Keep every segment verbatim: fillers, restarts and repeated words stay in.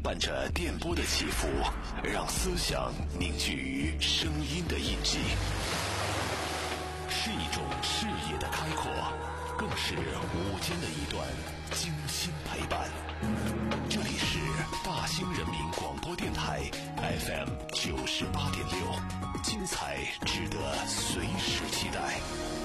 伴着电波的起伏，让思想凝聚于声音的印记，是一种视野的开阔，更是午间的一段精心陪伴。这里是大兴人民广播电台 F M 九十八点六，精彩值得随时期待。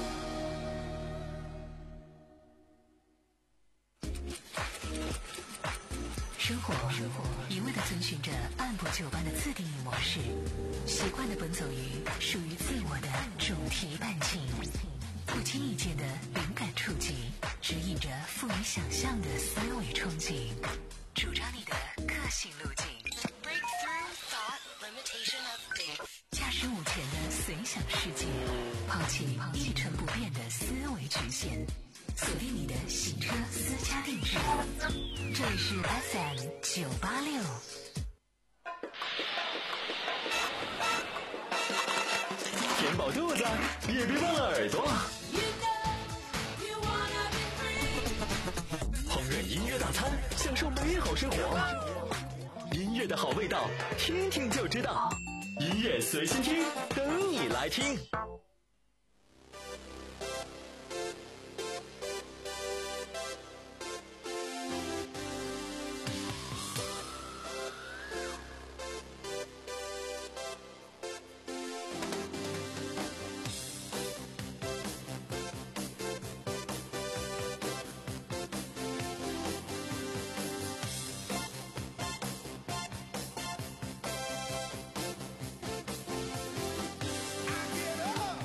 生活一味地遵循着按部就班的自定义模式，习惯地奔走于属于自我的主题伴情，不经意间的灵感触及，指引着赋予想象的思维憧憬，主张你的个性路径。驾驶午前的随想世界，抛弃一成不变的思维局限，锁定你的洗车私家定制。这里是 F M 九八六。 填饱肚子，也别忘了耳朵。烹饪音乐大餐，享受美好生活。音乐的好味道，听听就知道。音乐随心听，等你来听。 Get up!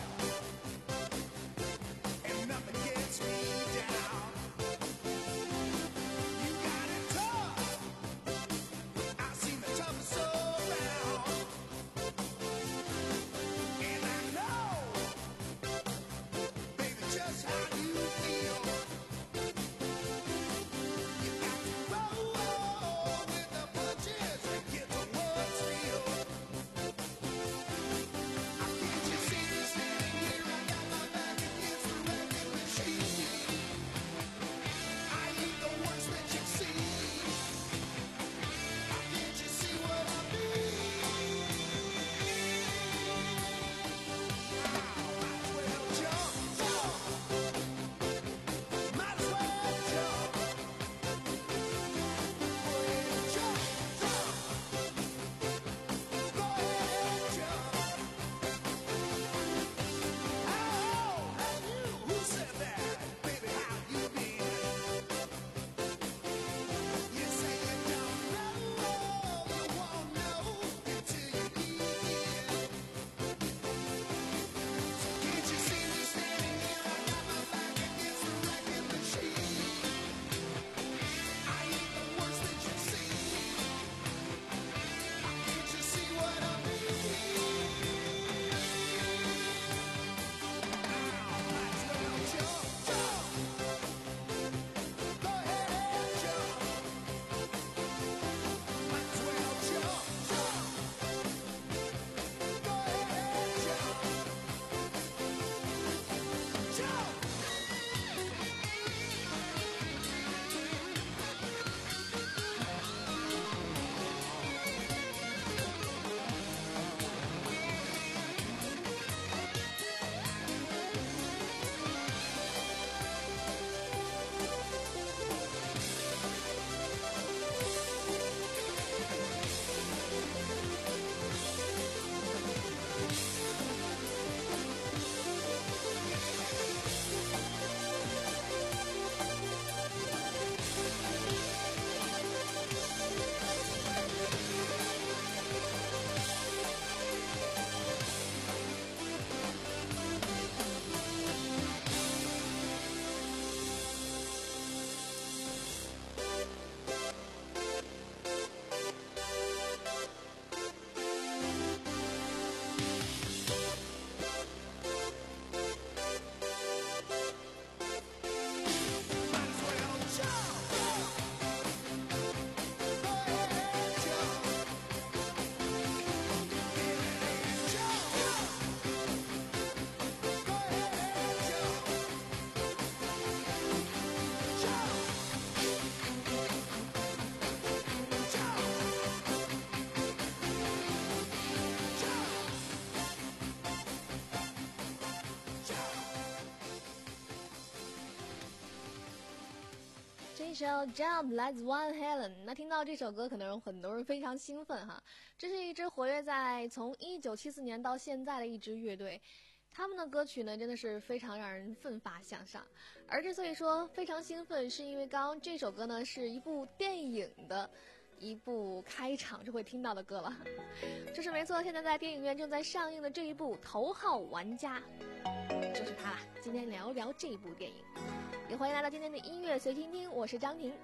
首 Jump Let's Van Halen。 那听到这首歌可能有很多人非常兴奋哈，这是一支活跃在从一九七四年到现在的一支乐队，他们的歌曲呢真的是非常让人奋发向上。而之所以说非常兴奋，是因为刚刚这首歌呢是一部电影的一部开场就会听到的歌了，这是没错，现在在电影院正在上映的这一部《头号玩家》就是它了。今天聊聊这部电影，也欢迎来到今天的音乐随听听，我是张婷。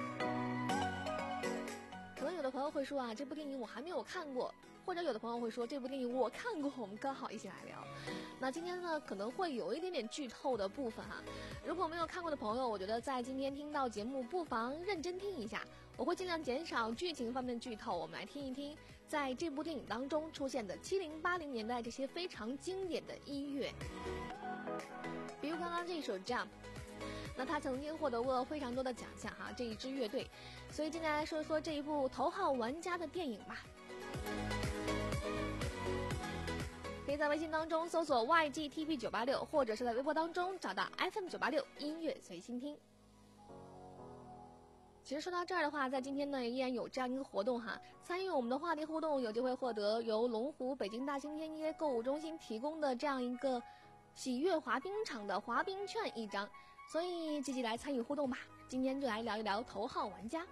可能有的朋友会说啊，这部电影我还没有看过，或者有的朋友会说这部电影我看过，我们刚好一起来聊。那今天呢可能会有一点点剧透的部分哈，如果没有看过的朋友，我觉得在今天听到节目不妨认真听一下，我会尽量减少剧情方面的剧透，我们来听一听在这部电影当中出现的七零八零年代这些非常经典的音乐，比如刚刚这首 Jump， 那他曾经获得过非常多的奖项哈，这一支乐队，所以今天来说一说这一部《头号玩家》的电影吧。可以在微信当中搜索 Y G T P 九八六， 或者是在微博当中找到 F M 九八六音乐随心听。其实说到这儿的话，在今天呢依然有这样一个活动哈，参与我们的话题互动有机会获得由龙湖北京大兴天街购物中心提供的这样一个喜悦滑冰场的滑冰券一张，所以积极来参与互动吧。今天就来聊一聊头号玩家。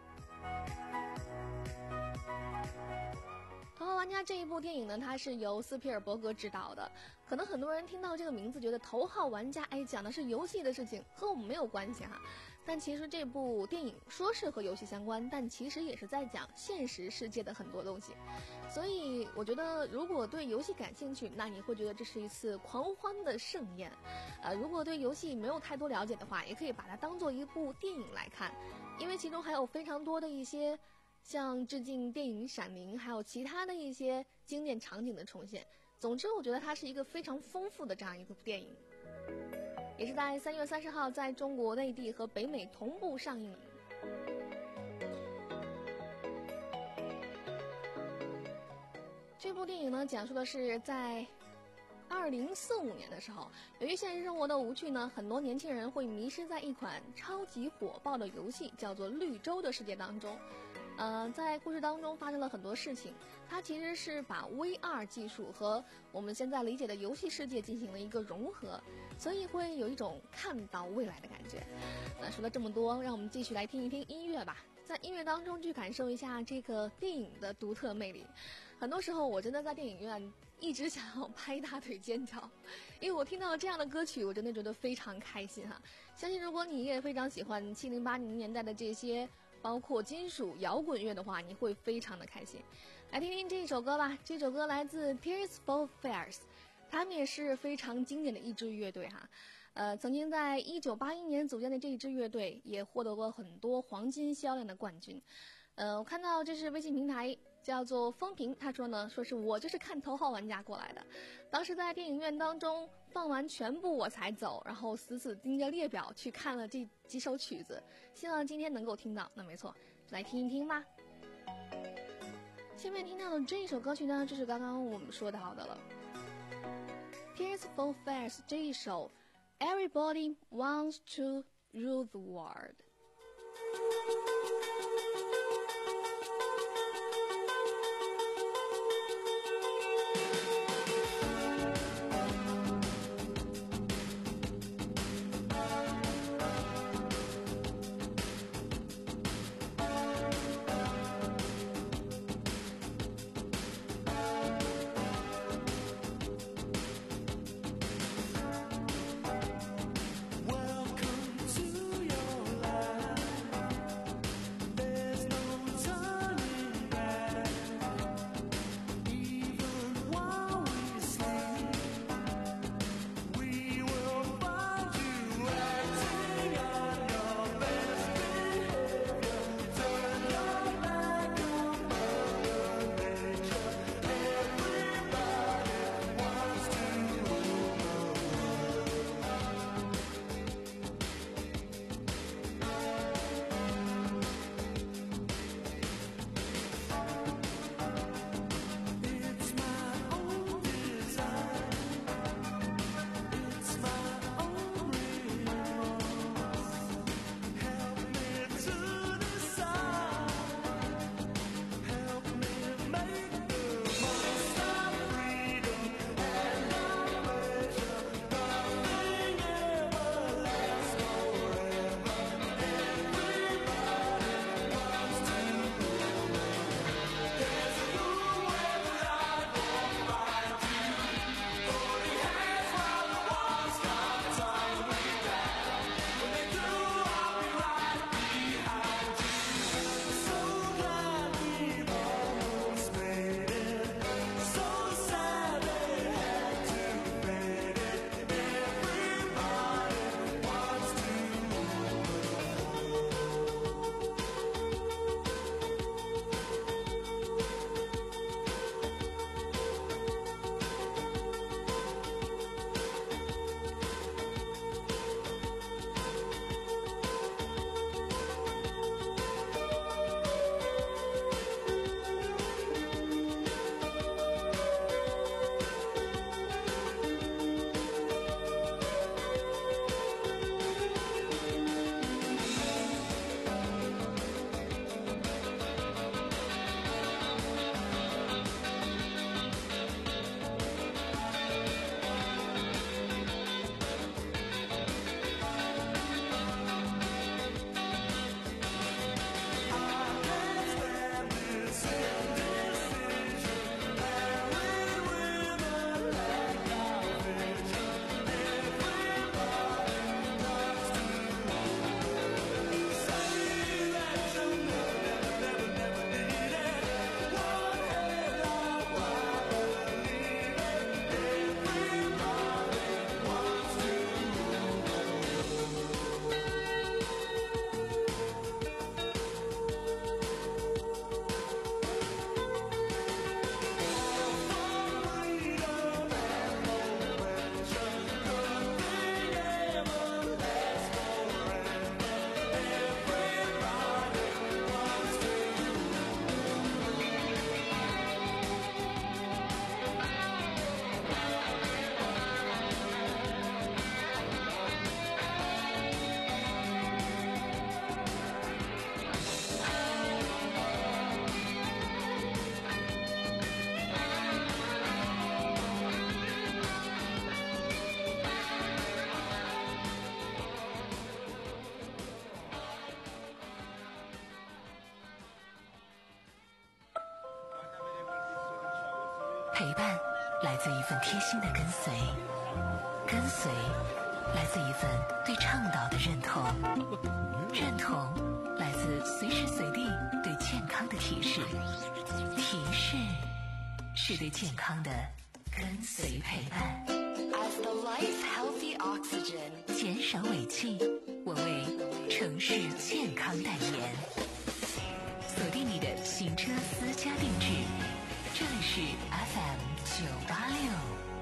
头号玩家这一部电影呢，它是由斯皮尔伯格执导的。可能很多人听到这个名字觉得头号玩家，哎，讲的是游戏的事情，和我们没有关系哈。但其实这部电影说是和游戏相关，但其实也是在讲现实世界的很多东西。所以我觉得如果对游戏感兴趣，那你会觉得这是一次狂欢的盛宴。呃，如果对游戏没有太多了解的话，也可以把它当做一部电影来看，因为其中还有非常多的一些像致敬电影《闪灵》还有其他的一些经典场景的重现。总之我觉得它是一个非常丰富的这样一个电影，也是在三月三十号在中国内地和北美同步上映。这部电影呢讲述的是在二零四五年的时候，由于现实生活的无趣呢，很多年轻人会迷失在一款超级火爆的游戏叫做绿洲的世界当中。呃，在故事当中发生了很多事情，它其实是把 V R 技术和我们现在理解的游戏世界进行了一个融合，所以会有一种看到未来的感觉。那说了这么多，让我们继续来听一听音乐吧，在音乐当中去感受一下这个电影的独特魅力。很多时候我真的在电影院一直想要拍大腿尖叫，因为我听到这样的歌曲我真的觉得非常开心哈。相信如果你也非常喜欢七零八零年代的这些包括金属摇滚乐的话，你会非常的开心。来听听这首歌吧，这首歌来自 Tears for Fears， 他们也是非常经典的一支乐队哈。呃，曾经在一九八一年组建的这一支乐队也获得过很多黄金销量的冠军。呃，我看到这是微信平台叫做风评，他说呢，说是我就是看头号玩家过来的，当时在电影院当中放完全部我才走，然后死死盯着列表去看了这几首曲子，希望今天能够听到。那没错，来听一听吧。下面听到的这一首歌曲呢，就是刚刚我们说到的了， Tears for Fears 这一首 Everybody Wants to Rule the World。 Welcome to your life. 陪伴来自一份贴心的跟随，跟随来自一份对倡导的认同，认同来自随时随地对健康的提示，提示是对健康的跟随陪伴。 As the life healthy oxygen， 减少尾气，我为城市健康代言。锁定你的行车私家定制，这里是 F M 九八六。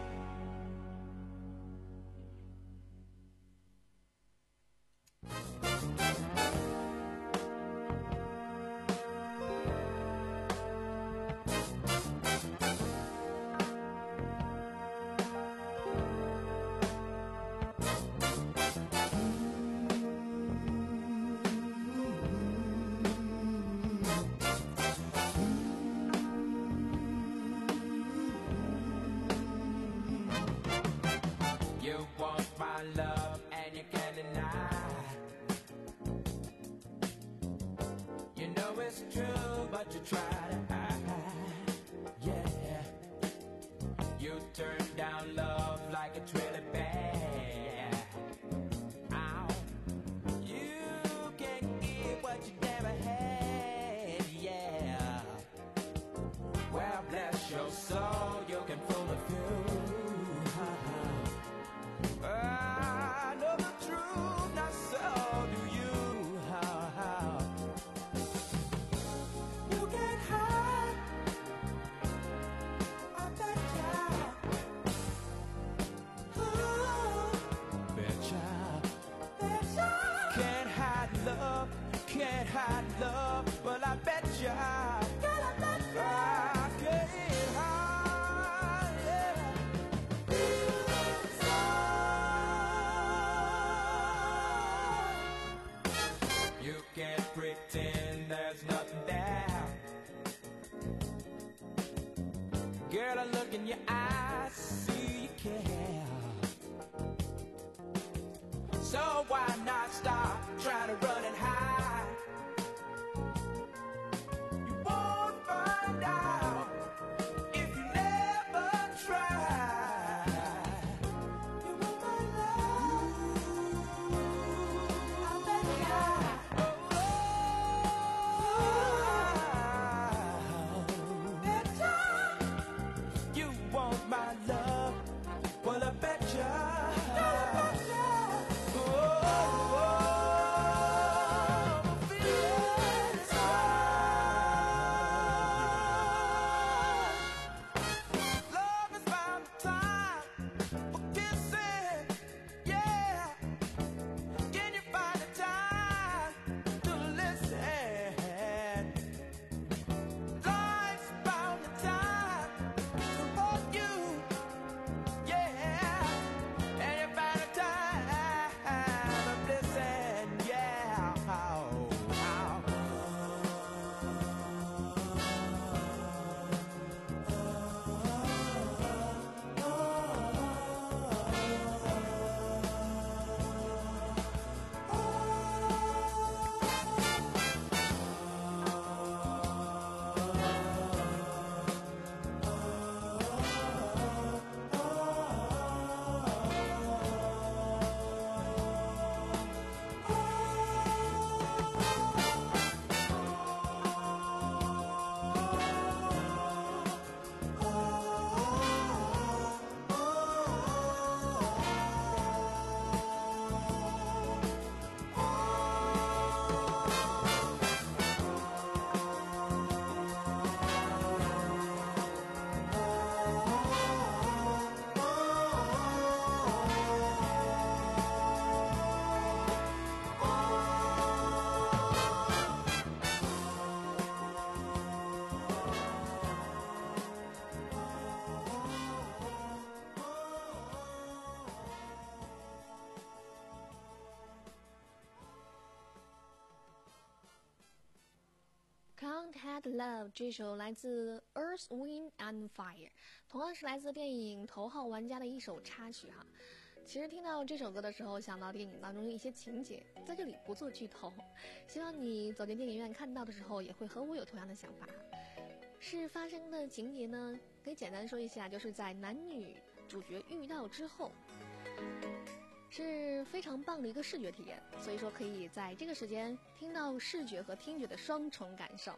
Girl, I look in your eyes, see you care. So why not stop trying to run and hide? You won't find out if you never try. You want my love? I bet you. Oh, bet you. You want my love? Well, I bet you. Can't Had Love 这首来自 Earth, Wind and Fire， 同样是来自电影《头号玩家》的一首插曲哈。 其实听到这首歌的时候，想到电影当中的一些情节，在这里不做剧透，希望你走进电影院看到的时候，也会和我有同样的想法。是发生的情节呢，可以简单说一下，就是在男女主角遇到之后，是非常棒的一个视觉体验，所以说可以在这个时间听到视觉和听觉的双重感受。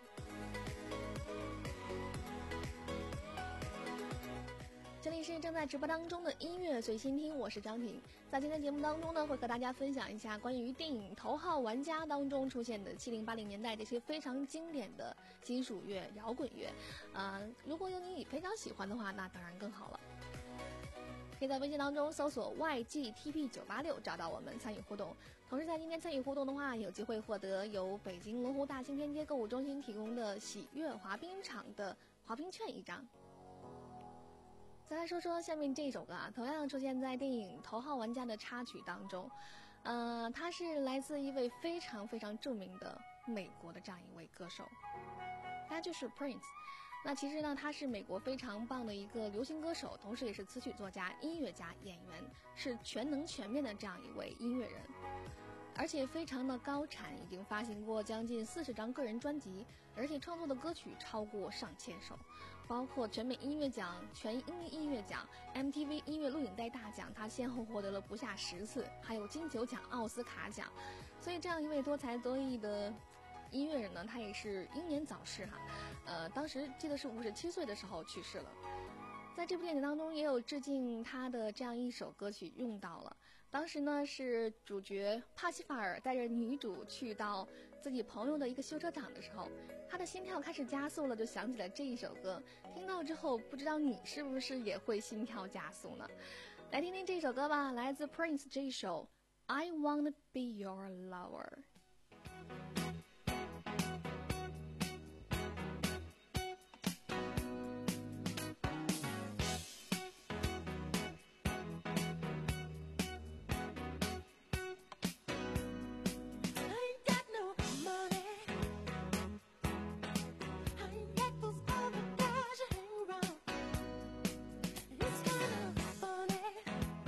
这里是正在直播当中的音乐随心听，我是张婷。在今天节目当中呢，会和大家分享一下关于电影《头号玩家》当中出现的七零八零年代这些非常经典的金属乐、摇滚乐。呃，如果有你非常喜欢的话，那当然更好了。可以在微信当中搜索 Y G T P 九八六 找到我们参与互动。同时在今天参与互动的话，有机会获得由北京龙湖大兴天街购物中心提供的喜悦滑冰场的滑冰券一张。再来说说下面这首歌啊，同样出现在电影《头号玩家》的插曲当中，呃，它是来自一位非常非常著名的美国的这样一位歌手，他就是 Prince。那其实呢，他是美国非常棒的一个流行歌手，同时也是词曲作家、音乐家、演员，是全能全面的这样一位音乐人。而且非常的高产，已经发行过将近四十张个人专辑，而且创作的歌曲超过上千首，包括全美音乐奖、全英音乐奖、M T V 音乐录影带大奖，他先后获得了不下十次，还有金球奖、奥斯卡奖。所以这样一位多才多艺的音乐人呢，他也是英年早逝哈，呃，当时记得是五十七岁的时候去世了。在这部电影当中也有致敬他的这样一首歌曲用到了，当时呢是主角帕西法尔带着女主去到自己朋友的一个修车厂的时候，他的心跳开始加速了，就想起了这一首歌。听到之后，不知道你是不是也会心跳加速呢？来听听这首歌吧，来自 Prince 这一首 I Wanna Be Your Lover。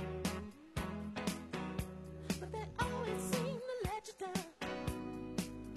But they always seem to let you down.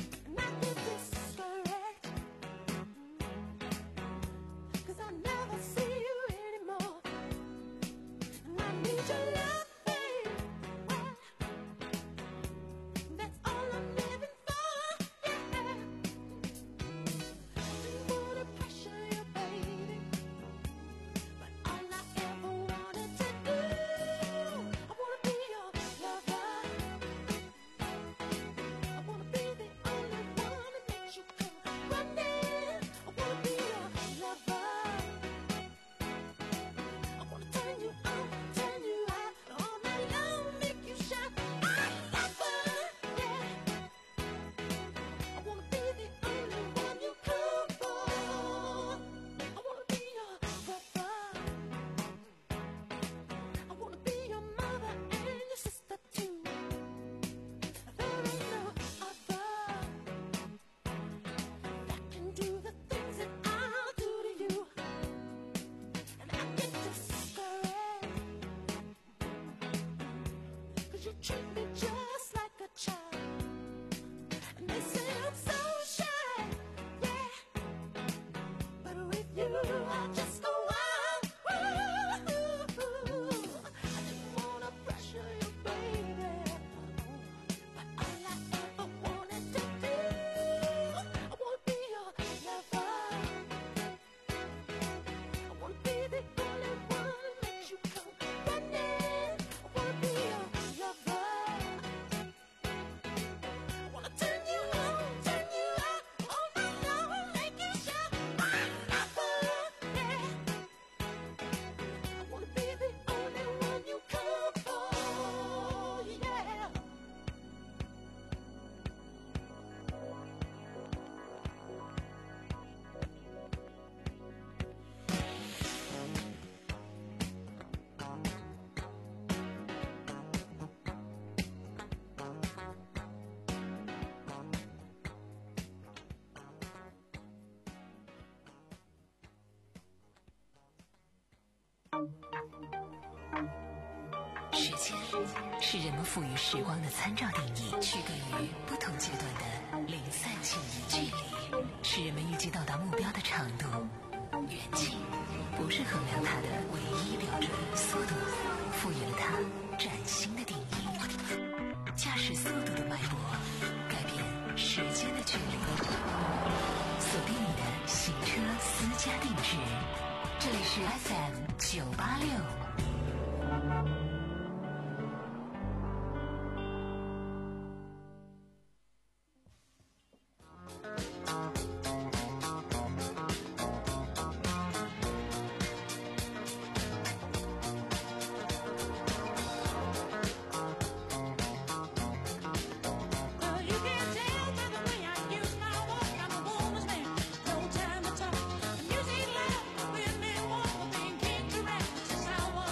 间是人们赋予时光的参照定义，区隔于不同阶段的零散性距离，是人们预计到达目标的长度。远近不是衡量它的唯一标准，速度赋予了它崭新的定义。驾驶速度的脉搏，改变时间的距离。锁定你的行车私家定制，这里是 F M 九八六。 Music love with me, one thing came to rest. I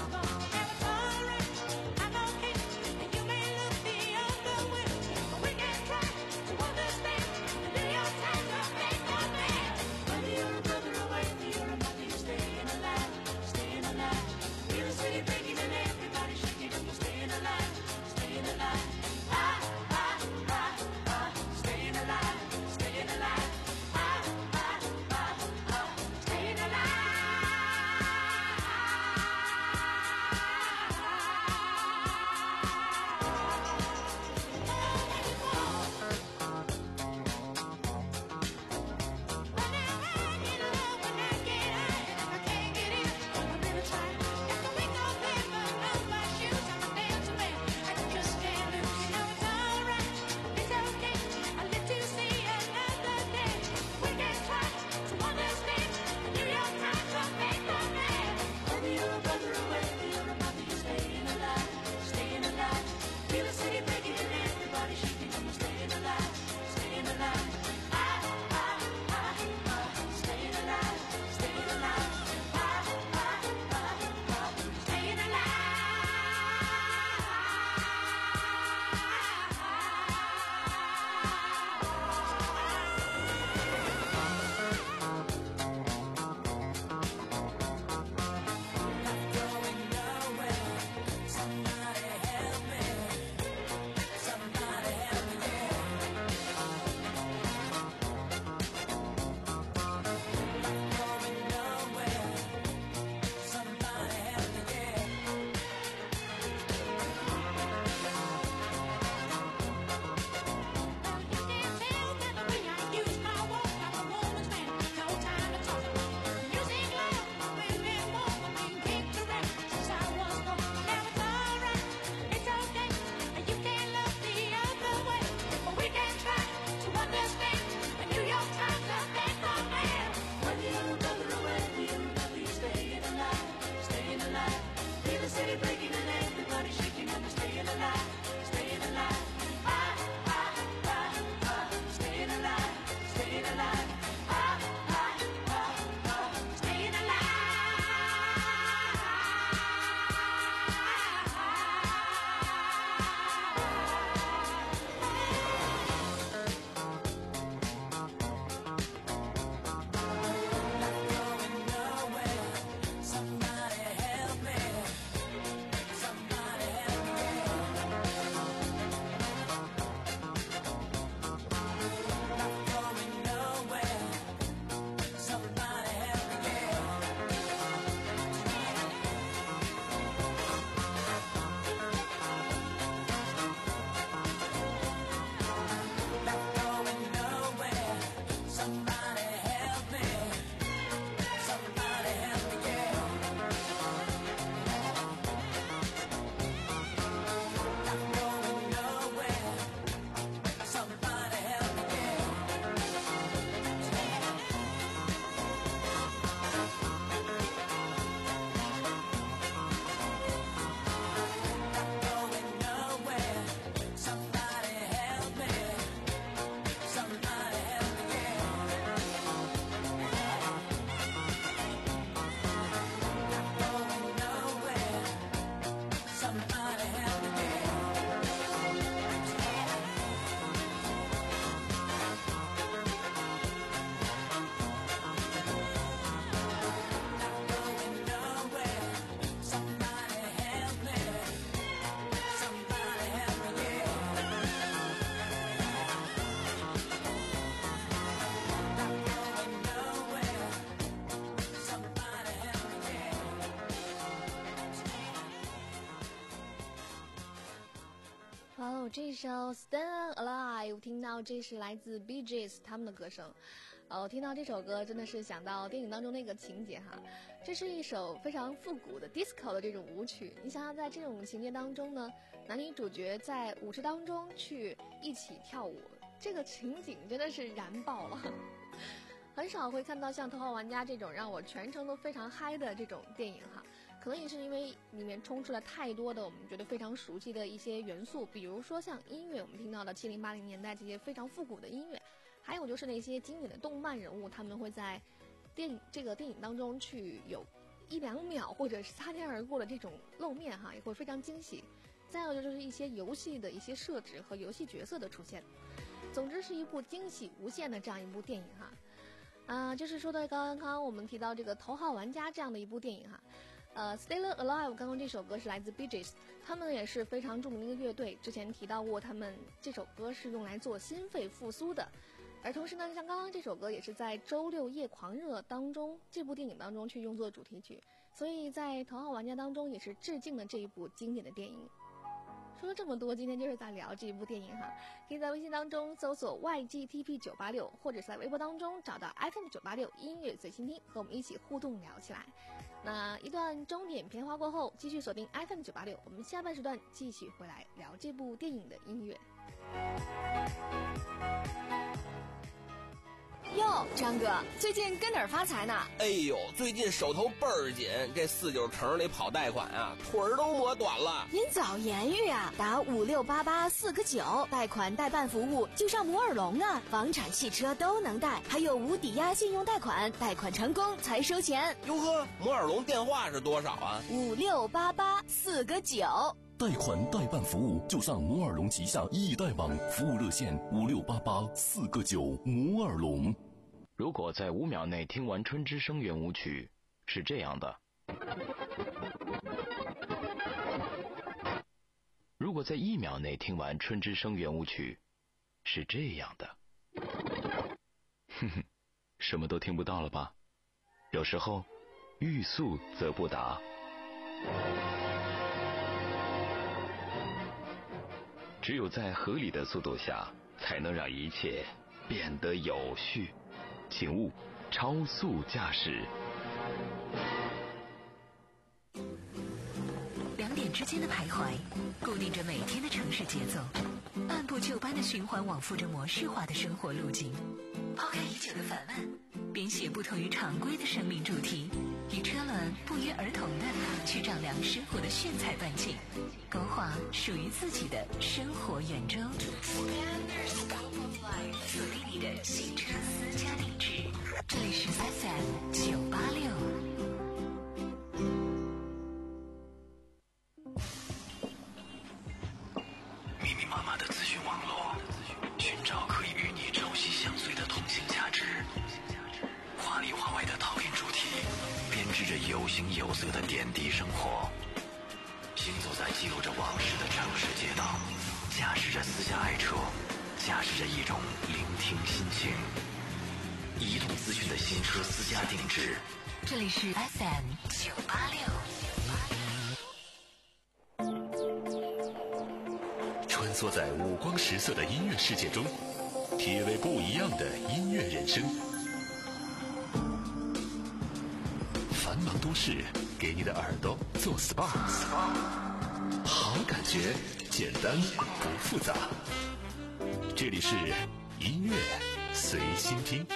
这首 Still Alive， 听到这是来自 Bee Gees 他们的歌声。呃，听到这首歌真的是想到电影当中那个情节哈，这是一首非常复古的 disco 的这种舞曲。你想想在这种情节当中呢，男女主角在舞池当中去一起跳舞，这个情景真的是燃爆了。很少会看到像《头号玩家》这种让我全程都非常嗨的这种电影哈，可能也是因为里面充斥了太多的我们觉得非常熟悉的一些元素，比如说像音乐，我们听到的七零八零年代这些非常复古的音乐，还有就是那些经典的动漫人物，他们会在电影这个电影当中去有一两秒或者是擦肩而过的这种露面哈，也会非常惊喜。再有就是一些游戏的一些设置和游戏角色的出现，总之是一部惊喜无限的这样一部电影哈。啊、呃，就是说的刚刚我们提到这个《头号玩家》这样的一部电影哈，呃 ，Still Alive 刚刚这首歌是来自 Bee Gees， 他们也是非常著名的一个乐队，之前提到过他们这首歌是用来做心肺复苏的，而同时呢，像刚刚这首歌也是在《周六夜狂热》当中这部电影当中去用作主题曲，所以在《头号玩家》当中也是致敬了这一部经典的电影。说了这么多，今天就是在聊这一部电影哈，可以在微信当中搜索 Y G T P 九八六， 或者是在微博当中找到 F M 九八六音乐随心听，和我们一起互动聊起来。那一段钟点片花过后，继续锁定 F M 九八六，我们下半时段继续回来聊这部电影的音乐。 哟，张哥，最近跟哪儿发财呢？ 哎呦，最近手头倍儿紧，这四九城里跑贷款啊，腿儿都磨短了。 您早言语啊，打五六八八四个九，贷款代办服务就上摩尔龙啊，房产、汽车都能贷，还有无抵押信用贷款，贷款成功才收钱。 哟呵，摩尔龙电话是多少啊？ 五六八八四个九。 贷款代办服务就上摩尔龙旗下易贷网，服务热线五六八八四个九。摩尔龙。 如果在五秒内听完春之声圆舞曲，是这样的；如果在一秒内听完春之声圆舞曲，是这样的。哼哼，什么都听不到了吧？有时候，欲速则不达。只有在合理的速度下，才能让一切变得有序。请勿超速驾驶。 两点之间的徘徊，固定着每天的城市节奏，按部就班的循环往复着模式化的生活路径。抛开已久的烦闷，编写不同于常规的生命主题，与车轮不约而同的去丈量生活的炫彩半径，勾画属于自己的生活圆周。锁定你的行车私家定制，这里是 F M 九八六。 密密麻麻的资讯网络，寻找可以与你朝夕相随的通信价值。华里华外的套印主题，编织着有形有色的点滴生活。行走在记录着往事的城市街道，驾驶着私家爱车，驾驶着一种聆听心情。移动资讯的新车私家定制， 这里是 F M 九八六。 穿梭在五光十色的音乐世界中，体味不一样的音乐人生。繁忙都市，给你的耳朵做 S P A， 好感觉，简单不复杂。这里是音乐随心听。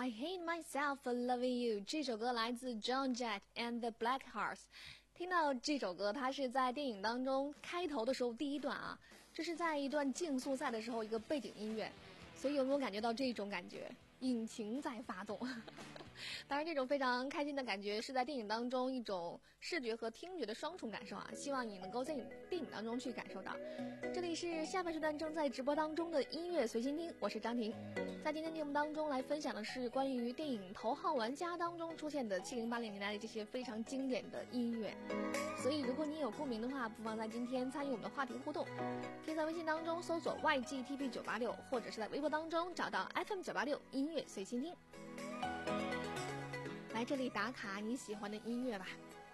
I Hate Myself for Loving You 这首歌来自 John Jett and the Blackhearts。 听到这首歌，它是在电影当中开头的时候第一段啊，这是在一段竞速赛的时候一个背景音乐，所以有没有感觉到这种感觉？引擎在发动。当然这种非常开心的感觉是在电影当中一种视觉和听觉的双重感受啊，希望你能够在电影当中去感受到。这里是下半时段正在直播当中的音乐随心听，我是张婷。在今天节目当中来分享的是关于电影《头号玩家》当中出现的七零八零年代的这些非常经典的音乐，所以如果你有共鸣的话，不妨在今天参与我们的话题互动，可以在微信当中搜索 Y G T P 九八六， 或者是在微博当中找到 F M 九八六音乐随心听，来这里打卡你喜欢的音乐吧。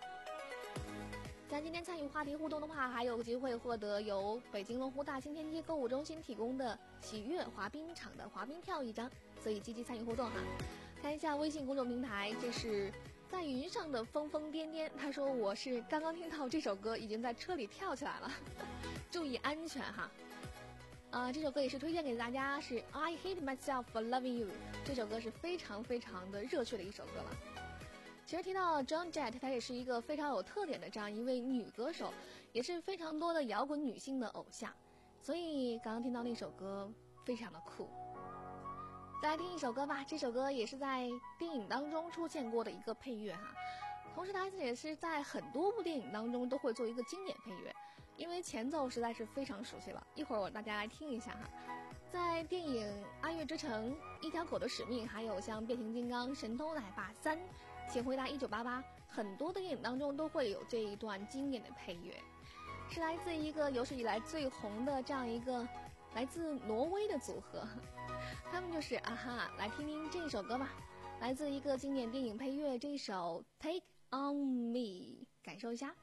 在今天参与话题互动的话，还有机会获得由北京龙湖大兴天街购物中心提供的喜悦滑冰场的滑冰票一张，所以积极参与互动哈。看一下微信公众平台，这是在云上的疯疯癫癫，他说我是刚刚听到这首歌，已经在车里跳起来了，注意安全哈。啊、呃，这首歌也是推荐给大家，是 I Hate Myself for Loving You， 这首歌是非常非常的热血的一首歌了。其实提到 John Jett， 她也是一个非常有特点的这样一位女歌手，也是非常多的摇滚女性的偶像，所以刚刚听到那首歌非常的酷。再来听一首歌吧，这首歌也是在电影当中出现过的一个配乐哈，同时它也是在很多部电影当中都会做一个经典配乐，因为前奏实在是非常熟悉了，一会儿我大家来听一下哈。在电影《爱乐之城》、《一条狗的使命》，还有像《变形金刚》、《神偷奶爸三》、《请回答一九八八》，很多的电影当中都会有这一段经典的配乐，是来自一个有史以来最红的这样一个来自挪威的组合，他们就是啊哈。来听听这首歌吧，来自一个经典电影配乐，这首 Take on Me， 感受一下。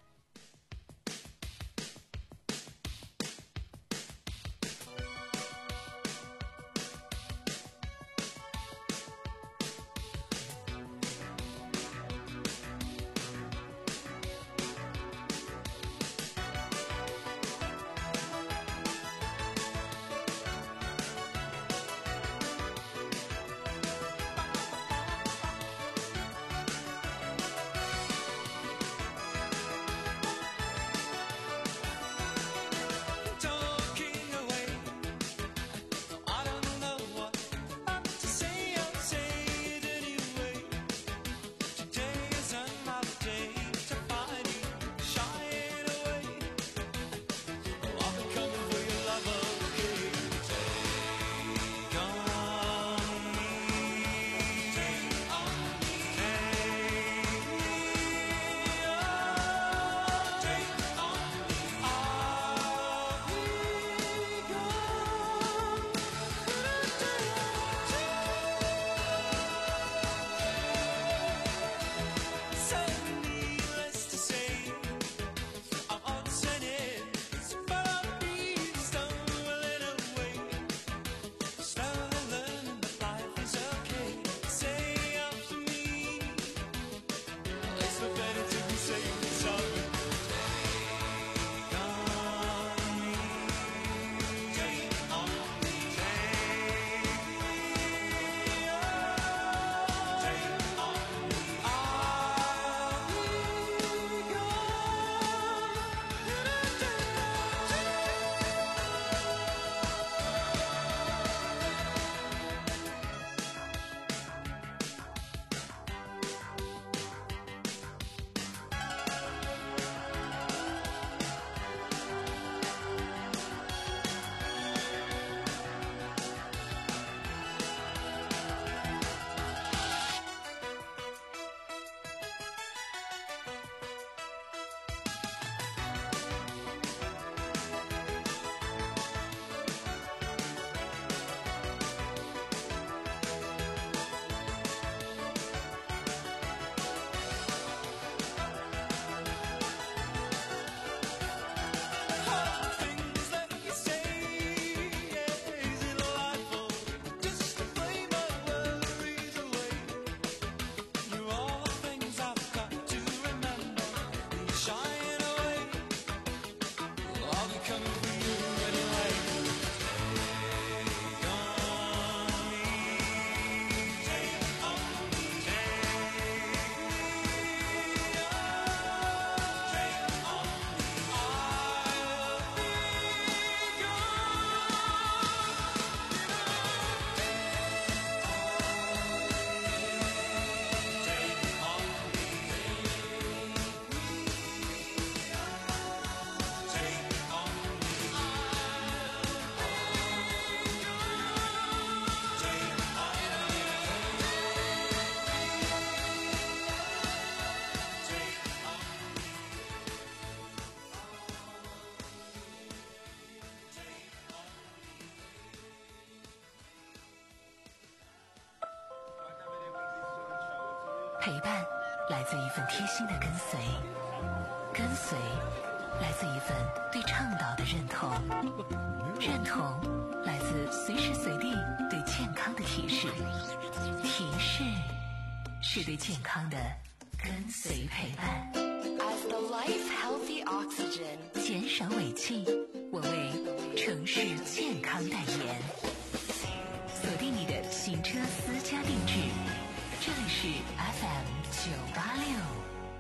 陪伴来自一份贴心的跟随，跟随来自一份对倡导的认同，认同来自随时随地对健康的提示，提示是对健康的跟随陪伴。 As the life healthy oxygen， 减少尾气，我为城市健康代言。锁定你的行车私家定制，这里是 F M 九八六。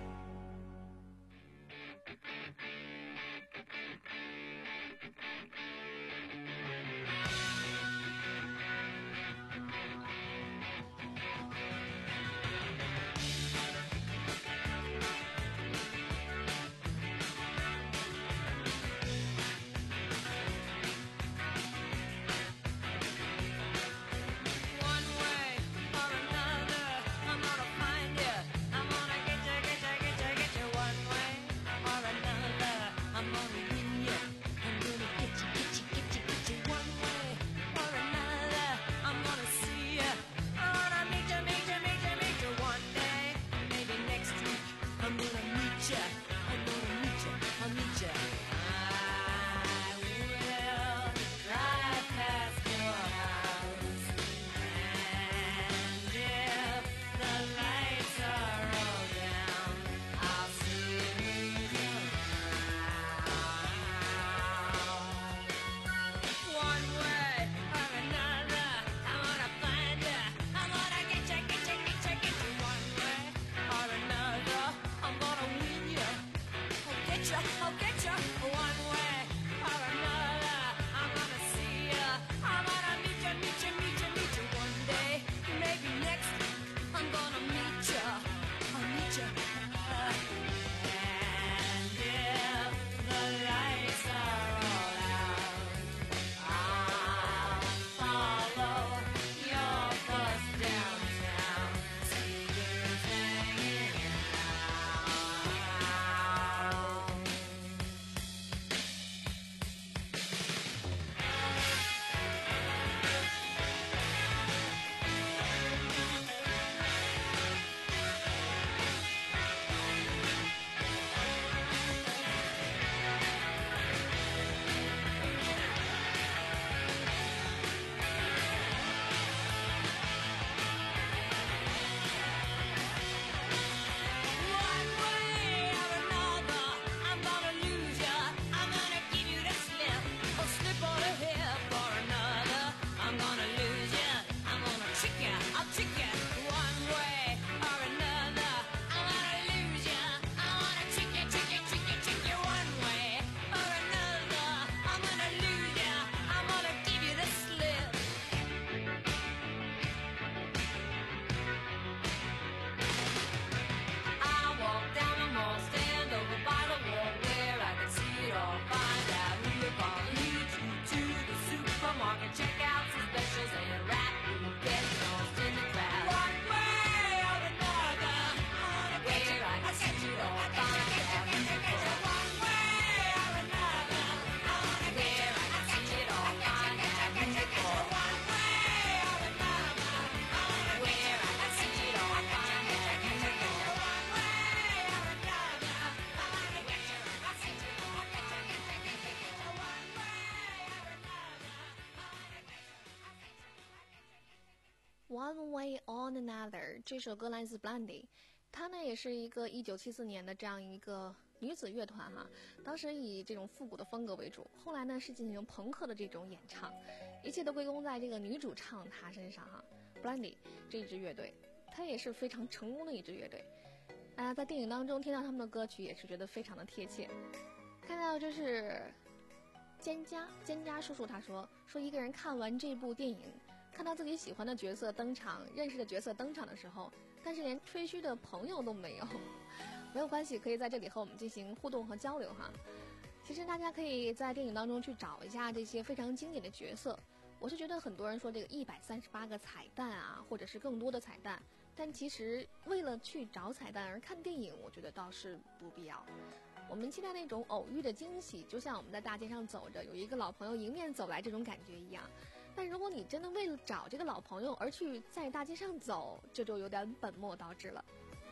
One Way or Another 这首歌来自 Blondie， 她呢也是一个一九七四年的这样一个女子乐团哈，当时以这种复古的风格为主，后来呢是进行朋克的这种演唱，一切都归功在这个女主唱她身上哈。Blondie 这一支乐队，它也是非常成功的一支乐队，啊、呃，在电影当中听到他们的歌曲也是觉得非常的贴切。看到这是蒹葭蒹葭叔叔他说说一个人看完这部电影，看到自己喜欢的角色登场，认识的角色登场的时候，但是连吹嘘的朋友都没有。没有关系，可以在这里和我们进行互动和交流哈。其实大家可以在电影当中去找一下这些非常经典的角色。我是觉得很多人说这个一百三十八个彩蛋啊，或者是更多的彩蛋，但其实为了去找彩蛋而看电影，我觉得倒是不必要。我们期待那种偶遇的惊喜，就像我们在大街上走着，有一个老朋友迎面走来这种感觉一样。但如果你真的为了找这个老朋友而去在大街上走，这就有点本末倒置了。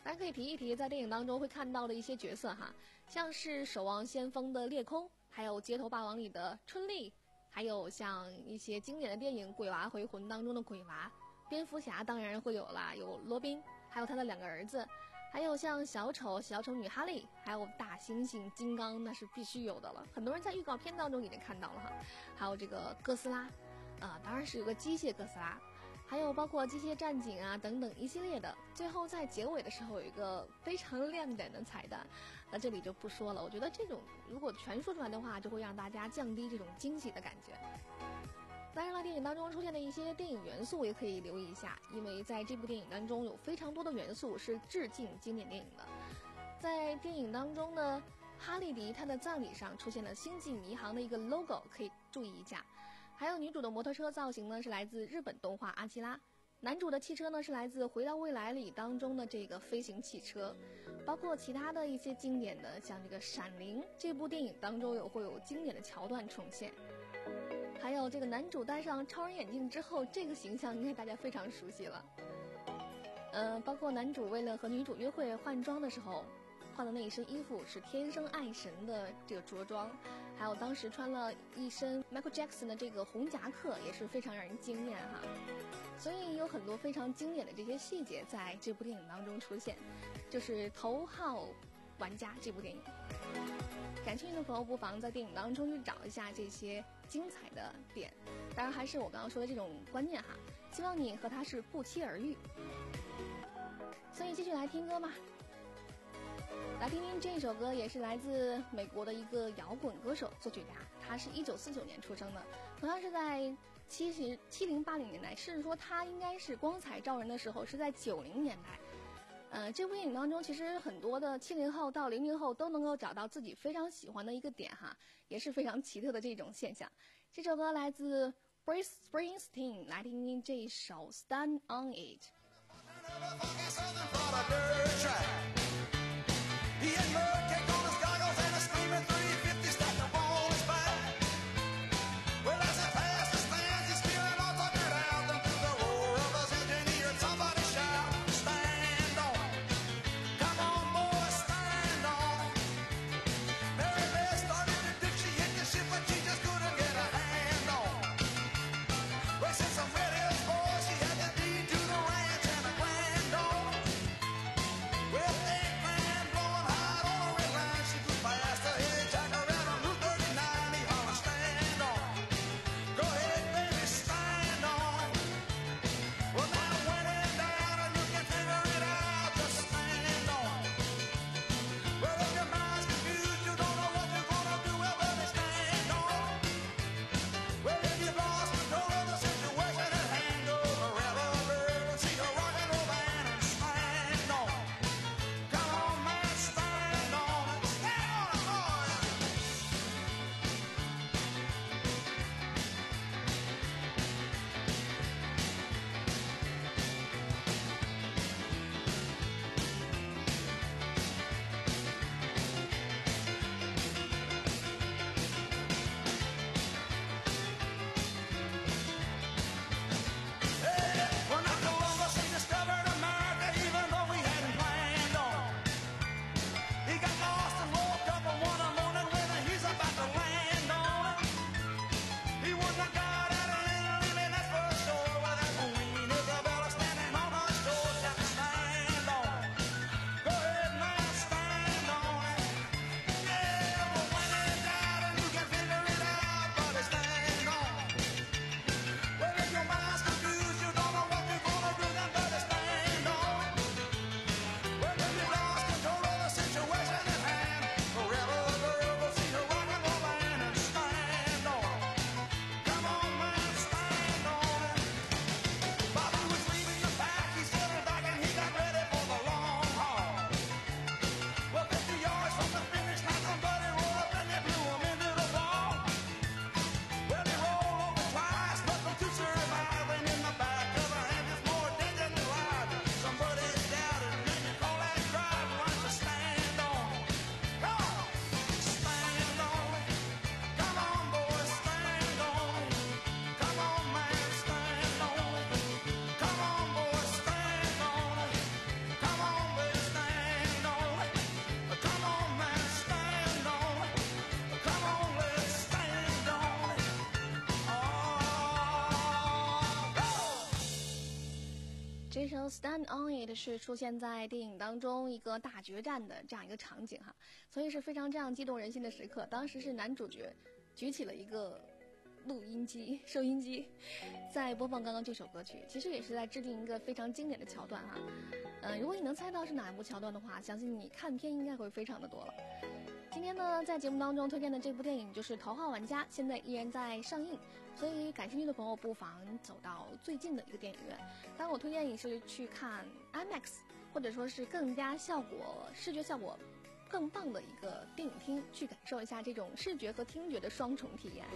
大家可以提一提在电影当中会看到的一些角色哈，像是《守望先锋》的裂空，还有《街头霸王》里的春丽，还有像一些经典的电影《鬼娃回魂》当中的鬼娃，蝙蝠侠当然会有啦，有罗宾，还有他的两个儿子，还有像小丑、小丑女哈利，还有大猩猩金刚，那是必须有的了。很多人在预告片当中已经看到了哈，还有这个哥斯拉，啊、呃，当然是有个机械哥斯拉。还有包括机械战警啊等等一系列的，最后在结尾的时候有一个非常亮点的彩蛋，那这里就不说了。我觉得这种如果全说出来的话，就会让大家降低这种惊喜的感觉。当然了，电影当中出现的一些电影元素也可以留意一下，因为在这部电影当中有非常多的元素是致敬经典电影的。在电影当中呢，哈利迪他的葬礼上出现了星际迷航的一个 logo， 可以注意一下。还有女主的摩托车造型呢是来自日本动画阿基拉，男主的汽车呢是来自《回到未来》里当中的这个飞行汽车，包括其他的一些经典的，像这个《闪灵》这部电影当中有会有经典的桥段重现。还有这个男主戴上超人眼镜之后，这个形象应该大家非常熟悉了。呃，包括男主为了和女主约会换装的时候，换的那一身衣服是天生爱神的这个着装，还有当时穿了一身 Michael Jackson 的这个红夹克，也是非常让人惊艳哈。所以有很多非常经典的这些细节在这部电影当中出现，就是头号玩家这部电影。感兴趣的朋友不妨在电影当中去找一下这些精彩的点，当然还是我刚刚说的这种观念哈，希望你和他是不期而遇。所以继续来听歌吧。来听听这首歌，也是来自美国的一个摇滚歌手、作曲家，他是一九四九年出生的，同样是在七十七零八零年代，甚至说他应该是光彩照人的时候是在九零年代。呃，这部电影当中，其实很多的七零后到零零后都能够找到自己非常喜欢的一个点哈，也是非常奇特的这种现象。这首歌来自 Bruce Springsteen， 来听听这首 Stand on It。He had mud caked on his goggles and a screaming three fifty stacked up on his back. Well, as he passed the stands, he's spilling all the dirt out. Then through the roar of his engine, he heard somebody shout, "Stand on! Come on, boys, stand on!" Mary Beth started to dig, she hit the ship, but she just couldn't get a hand on. Well, since some red-ass boy, she had the deed to the ranch and a grand dog. Well, they blowing hot on a red line, she Stand on It 是出现在电影当中一个大决战的这样一个场景哈，所以是非常这样激动人心的时刻。当时是男主角举起了一个录音机、收音机，在播放刚刚这首歌曲，其实也是在制定一个非常经典的桥段哈。嗯，如果你能猜到是哪一部桥段的话，相信你看片应该会非常的多了。今天呢，在节目当中推荐的这部电影就是《头号玩家》，现在依然在上映，所以感兴趣的朋友不妨走到最近的一个电影院。当然，我推荐你是去看 IMAX， 或者说是更加效果、视觉效果更棒的一个电影厅，去感受一下这种视觉和听觉的双重体验。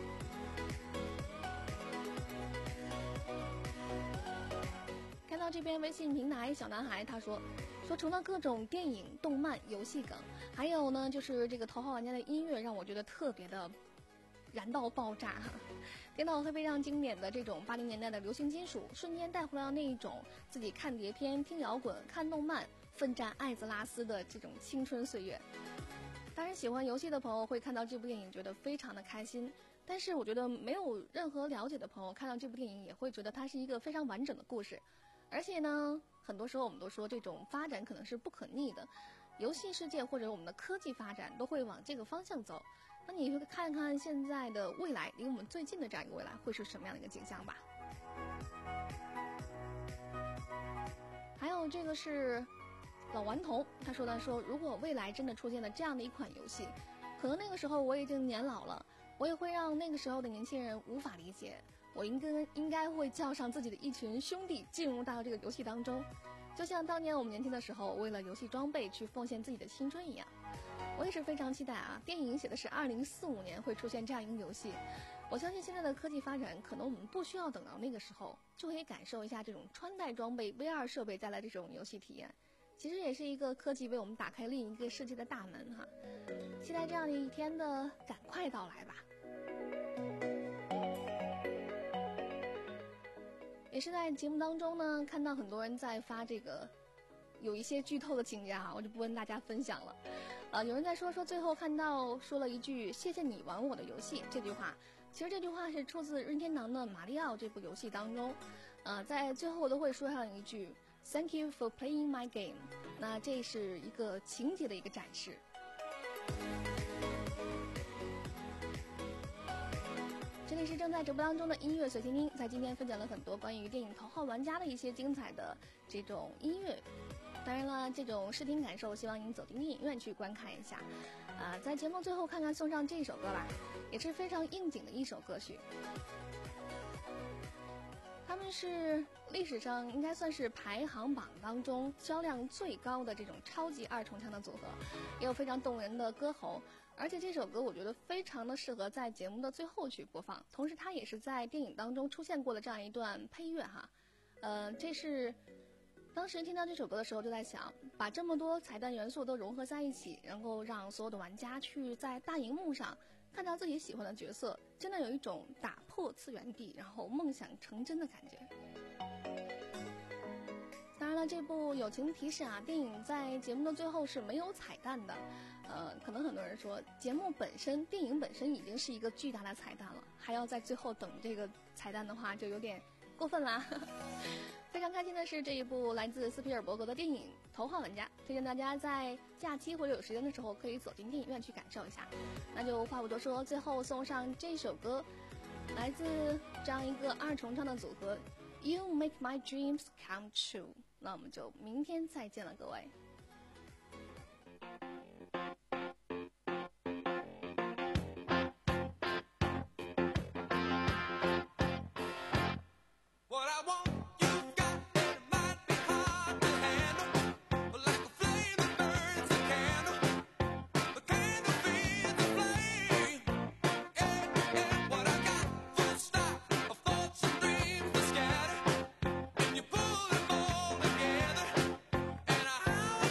看到这边微信平台小男孩他说说除了各种电影、动漫、游戏梗，还有呢就是这个头号玩家的音乐让我觉得特别的燃到爆炸哈，听到非常经典的这种八零年代的流行金属，瞬间带回了那一种自己看碟片、听摇滚、看动漫、奋战艾泽拉斯的这种青春岁月。当然喜欢游戏的朋友会看到这部电影觉得非常的开心，但是我觉得没有任何了解的朋友看到这部电影也会觉得它是一个非常完整的故事。而且呢，很多时候我们都说这种发展可能是不可逆的，游戏世界或者我们的科技发展都会往这个方向走。那你会看看现在的未来，离我们最近的这样一个未来会是什么样的一个景象吧。还有这个是老顽童他说的说，如果未来真的出现了这样的一款游戏，可能那个时候我已经年老了，我也会让那个时候的年轻人无法理解，我应该应该会叫上自己的一群兄弟进入到这个游戏当中，就像当年我们年轻的时候为了游戏装备去奉献自己的青春一样。我也是非常期待啊，电影写的是二零四五年会出现这样一个游戏，我相信现在的科技发展可能我们不需要等到那个时候就可以感受一下这种穿戴装备 V R 设备带来这种游戏体验，其实也是一个科技为我们打开另一个世界的大门哈，期待这样的一天的赶快到来吧。也是在节目当中呢，看到很多人在发这个有一些剧透的情节啊，我就不跟大家分享了。呃，有人在说说最后看到说了一句谢谢你玩我的游戏这句话，其实这句话是出自任天堂的马里奥这部游戏当中，呃，在最后我都会说上一句 Thank you for playing my game， 那这是一个情节的一个展示。这里是正在直播当中的音乐随心听，在今天分享了很多关于电影《头号玩家》的一些精彩的这种音乐。当然了，这种视听感受希望您走进电影院去观看一下。啊、呃，在节目最后看看送上这首歌吧，也是非常应景的一首歌曲。他们是历史上应该算是排行榜当中销量最高的这种超级二重唱的组合，也有非常动人的歌喉，而且这首歌我觉得非常的适合在节目的最后去播放，同时它也是在电影当中出现过的这样一段配乐哈。呃，这是当时听到这首歌的时候就在想，把这么多彩蛋元素都融合在一起，能够让所有的玩家去在大荧幕上看到自己喜欢的角色，真的有一种打破次元壁然后梦想成真的感觉。当然了，这部友情提示啊，电影在节目的最后是没有彩蛋的。呃，可能很多人说节目本身电影本身已经是一个巨大的彩蛋了，还要在最后等这个彩蛋的话就有点过分啦。非常开心的是，这一部来自斯皮尔伯格的电影《头号玩家》，推荐大家在假期或者有时间的时候可以走进电影院去感受一下。那就话不多说，最后送上这首歌，来自这样一个二重唱的组合 You Make My Dreams Come True。那我们就明天再见了，各位。 And I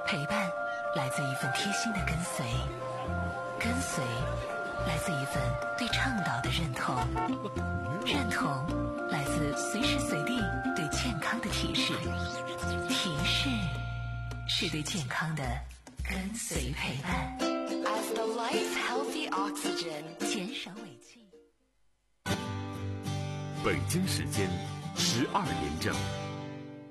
陪伴来自一份贴心的跟随，跟随来自一份对倡导的认同，认同来自随时随地对健康的提示，提示是对健康的跟随陪伴。 As the life healthy oxygen， 减少尾气。 北京时间十二点整。